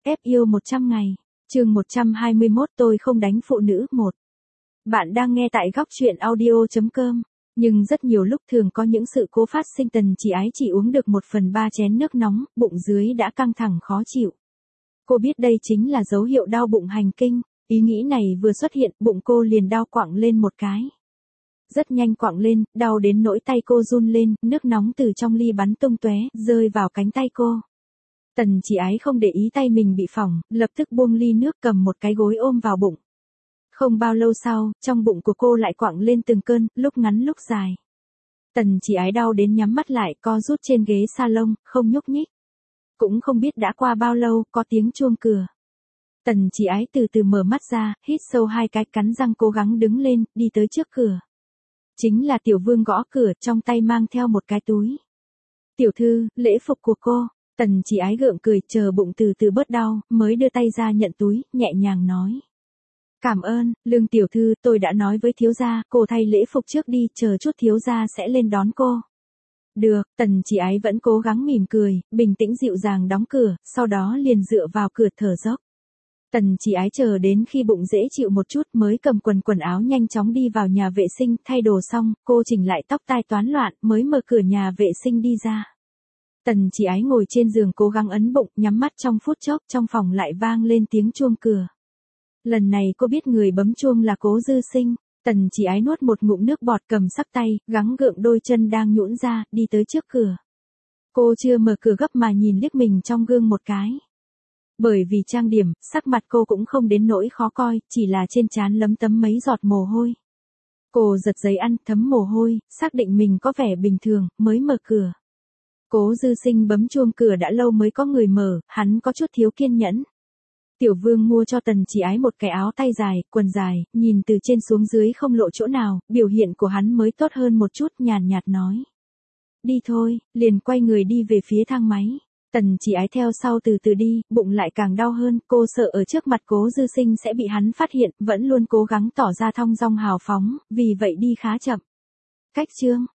Ép yêu 100 ngày. Chương 121 tôi không đánh phụ nữ 1. Bạn đang nghe tại góc truyện audio.com. Nhưng rất nhiều lúc thường có những sự cố phát sinh Tần Chỉ Ái chỉ uống được 1/3 chén nước nóng, bụng dưới đã căng thẳng khó chịu. Cô biết đây chính là dấu hiệu đau bụng hành kinh, ý nghĩ này vừa xuất hiện, bụng cô liền đau quặng lên một cái. Rất nhanh quặng lên, đau đến nỗi tay cô run lên, nước nóng từ trong ly bắn tung tóe, rơi vào cánh tay cô. Tần Chỉ Ái không để ý tay mình bị phỏng, lập tức buông ly nước cầm một cái gối ôm vào bụng. Không bao lâu sau, trong bụng của cô lại quặng lên từng cơn, lúc ngắn lúc dài. Tần Chỉ Ái đau đến nhắm mắt lại, co rút trên ghế salon, không nhúc nhích. Cũng không biết đã qua bao lâu, có tiếng chuông cửa. Tần Chỉ Ái từ từ mở mắt ra, hít sâu 2 cái, cắn răng cố gắng đứng lên, đi tới trước cửa. Chính là Tiểu Vương gõ cửa, trong tay mang theo một cái túi. Tiểu thư, lễ phục của cô. Tần Chỉ Ái gượng cười, chờ bụng từ từ bớt đau, mới đưa tay ra nhận túi, nhẹ nhàng nói. Cảm ơn, Lương tiểu thư, tôi đã nói với thiếu gia, cô thay lễ phục trước đi, chờ chút thiếu gia sẽ lên đón cô. Được, Tần Chỉ Ái vẫn cố gắng mỉm cười, bình tĩnh dịu dàng đóng cửa, sau đó liền dựa vào cửa thở dốc. Tần Chỉ Ái chờ đến khi bụng dễ chịu một chút mới cầm quần áo nhanh chóng đi vào nhà vệ sinh, thay đồ xong, cô chỉnh lại tóc tai toán loạn, mới mở cửa nhà vệ sinh đi ra. Tần Chỉ Ái ngồi trên giường cố gắng ấn bụng, nhắm mắt trong phút chốc, trong phòng lại vang lên tiếng chuông cửa. Lần này cô biết người bấm chuông là Cố Dư Sinh. Tần Chỉ Ái nuốt một ngụm nước bọt, cầm sắc tay, gắng gượng đôi chân đang nhũn ra, đi tới trước cửa. Cô chưa mở cửa gấp mà nhìn liếc mình trong gương một cái. Bởi vì trang điểm, sắc mặt cô cũng không đến nỗi khó coi, chỉ là trên trán lấm tấm mấy giọt mồ hôi. Cô giật giấy ăn, thấm mồ hôi, xác định mình có vẻ bình thường, mới mở cửa. Cố Dư Sinh bấm chuông cửa đã lâu mới có người mở, hắn có chút thiếu kiên nhẫn. Tiểu Vương mua cho Tần Chỉ Ái một cái áo tay dài, quần dài, nhìn từ trên xuống dưới không lộ chỗ nào, biểu hiện của hắn mới tốt hơn một chút, nhàn nhạt nói. Đi thôi, liền quay người đi về phía thang máy. Tần Chỉ Ái theo sau từ từ đi, bụng lại càng đau hơn, cô sợ ở trước mặt Cố Dư Sinh sẽ bị hắn phát hiện, vẫn luôn cố gắng tỏ ra thong dong hào phóng, vì vậy đi khá chậm. Cách chương